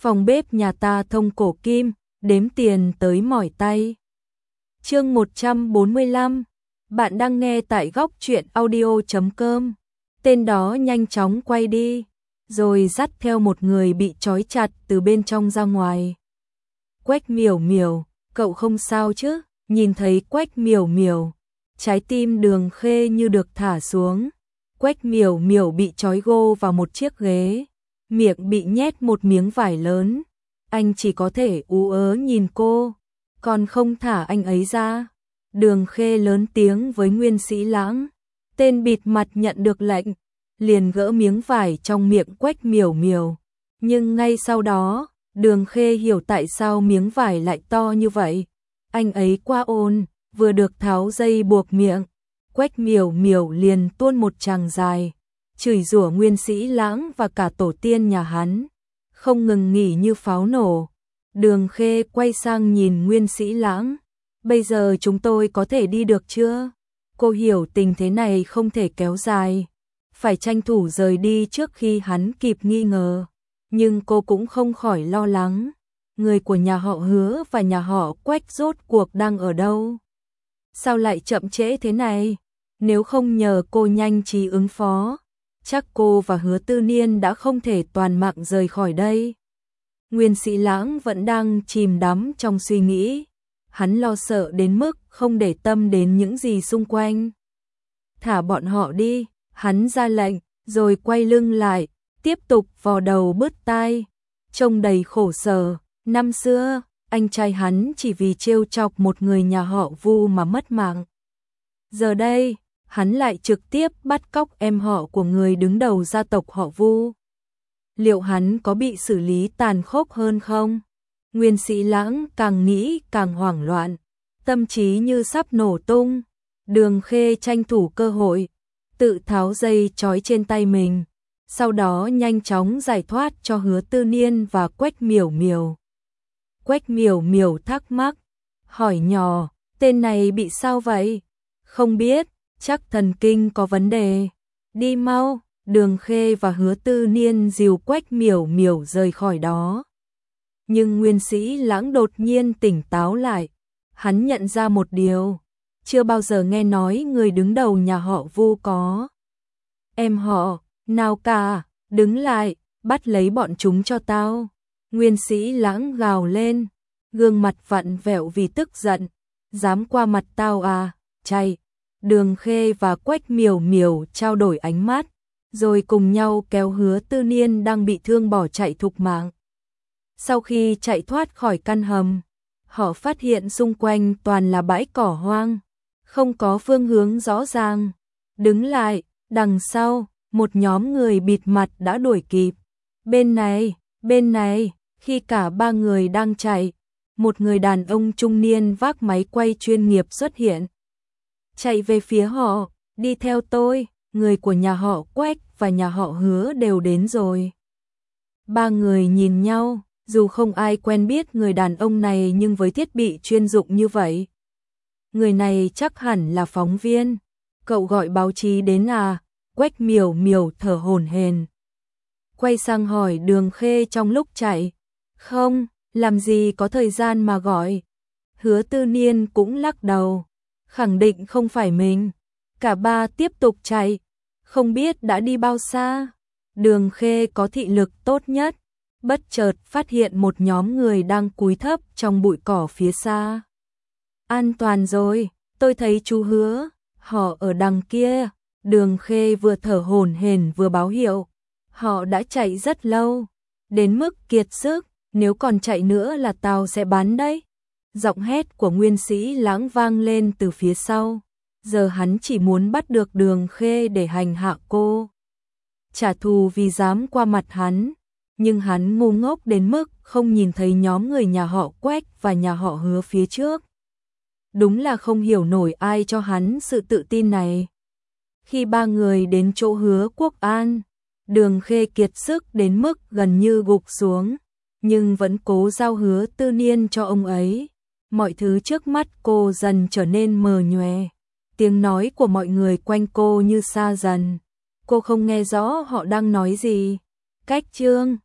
Phòng bếp nhà ta thông cổ kim, đếm tiền tới mỏi tay. Chương 145. Bạn đang nghe tại góc truyện audio.com. Tên đó nhanh chóng quay đi, rồi dắt theo một người bị trói chặt từ bên trong ra ngoài. Quách Miểu Miểu, cậu không sao chứ? Nhìn thấy Quách Miểu Miểu, trái tim Đường Khê như được thả xuống. Quách Miểu Miểu bị trói gô vào một chiếc ghế, miệng bị nhét một miếng vải lớn. Anh chỉ có thể ú ớ nhìn cô, còn không thả anh ấy ra. Đường Khê lớn tiếng với Nguyên Sĩ Lãng. Tên bịt mặt nhận được lệnh, liền gỡ miếng vải trong miệng Quách Miểu Miểu. Nhưng ngay sau đó, Đường Khê hiểu tại sao miếng vải lại to như vậy. Anh ấy quá ôn, vừa được tháo dây buộc miệng, Quách Miểu Miểu liền tuôn một tràng dài, chửi rủa Nguyên Sĩ Lãng và cả tổ tiên nhà hắn, không ngừng nghỉ như pháo nổ. Đường Khê quay sang nhìn Nguyên Sĩ Lãng. Bây giờ chúng tôi có thể đi được chưa? Cô hiểu tình thế này không thể kéo dài, phải tranh thủ rời đi trước khi hắn kịp nghi ngờ. Nhưng cô cũng không khỏi lo lắng, người của nhà họ Hứa và nhà họ Quách rốt cuộc đang ở đâu? Sao lại chậm trễ thế này? Nếu không nhờ cô nhanh trí ứng phó, chắc cô và Hứa Tư Niên đã không thể toàn mạng rời khỏi đây. Nguyên Sĩ Lãng vẫn đang chìm đắm trong suy nghĩ, hắn lo sợ đến mức không để tâm đến những gì xung quanh. Thả bọn họ đi, hắn ra lệnh, rồi quay lưng lại, tiếp tục vò đầu bứt tai, trông đầy khổ sở. Năm xưa, anh trai hắn chỉ vì trêu chọc một người nhà họ Vu mà mất mạng. Giờ đây, hắn lại trực tiếp bắt cóc em họ của người đứng đầu gia tộc họ Vu. Liệu hắn có bị xử lý tàn khốc hơn không? Nguyên Sĩ Lãng càng nghĩ càng hoảng loạn, tâm trí như sắp nổ tung. Đường Khê tranh thủ cơ hội, tự tháo dây trói trên tay mình, sau đó nhanh chóng giải thoát cho Hứa Tư Niên và Quách Miểu Miểu. Quách Miểu Miểu thắc mắc, hỏi nhỏ, tên này bị sao vậy? Không biết, chắc thần kinh có vấn đề. Đi mau. Đường Khê và Hứa Tư Niên dìu Quách Miểu Miểu rời khỏi đó. Nhưng Nguyên Sĩ Lãng đột nhiên tỉnh táo lại. Hắn nhận ra một điều, chưa bao giờ nghe nói người đứng đầu nhà họ Vu có em họ nào cả. Đứng lại, bắt lấy bọn chúng cho tao. Nguyên Sĩ Lãng gào lên, gương mặt vặn vẹo vì tức giận. Dám qua mặt tao à, chạy. Đường Khê và Quách Miểu Miểu trao đổi ánh mắt, rồi cùng nhau kéo Hứa Tư Niên đang bị thương bỏ chạy thục mạng. Sau khi chạy thoát khỏi căn hầm, họ phát hiện xung quanh toàn là bãi cỏ hoang, không có phương hướng rõ ràng. Đứng lại, đằng sau, một nhóm người bịt mặt đã đuổi kịp. Bên này, khi cả ba người đang chạy, một người đàn ông trung niên vác máy quay chuyên nghiệp xuất hiện. Chạy về phía họ, đi theo tôi, người của nhà họ Quách và nhà họ Hứa đều đến rồi. Ba người nhìn nhau, dù không ai quen biết người đàn ông này nhưng với thiết bị chuyên dụng như vậy, người này chắc hẳn là phóng viên. Cậu gọi báo chí đến à? Quách Miểu Miểu thở hổn hển, quay sang hỏi Đường Khê trong lúc chạy. Không, làm gì có thời gian mà gọi. Hứa Tư Niên cũng lắc đầu, khẳng định không phải mình. Cả ba tiếp tục chạy, không biết đã đi bao xa. Đường Khê có thị lực tốt nhất, bất chợt phát hiện một nhóm người đang cúi thấp trong bụi cỏ phía xa. An toàn rồi, tôi thấy chú Hứa, họ ở đằng kia. Đường Khê vừa thở hổn hển vừa báo hiệu, họ đã chạy rất lâu, đến mức kiệt sức, nếu còn chạy nữa là tao sẽ bắn đấy. Giọng hét của Nguyên Sĩ Lãng vang lên từ phía sau. Giờ hắn chỉ muốn bắt được Đường Khê để hành hạ cô, trả thù vì dám qua mặt hắn. Nhưng hắn ngu ngốc đến mức không nhìn thấy nhóm người nhà họ Quách và nhà họ Hứa phía trước. Đúng là không hiểu nổi ai cho hắn sự tự tin này. Khi ba người đến chỗ Hứa Quốc An, Đường Khê kiệt sức đến mức gần như gục xuống, nhưng vẫn cố giao Hứa Tư Niên cho ông ấy. Mọi thứ trước mắt cô dần trở nên mờ nhòe. Tiếng nói của mọi người quanh cô như xa dần. Cô không nghe rõ họ đang nói gì. Cách Trương,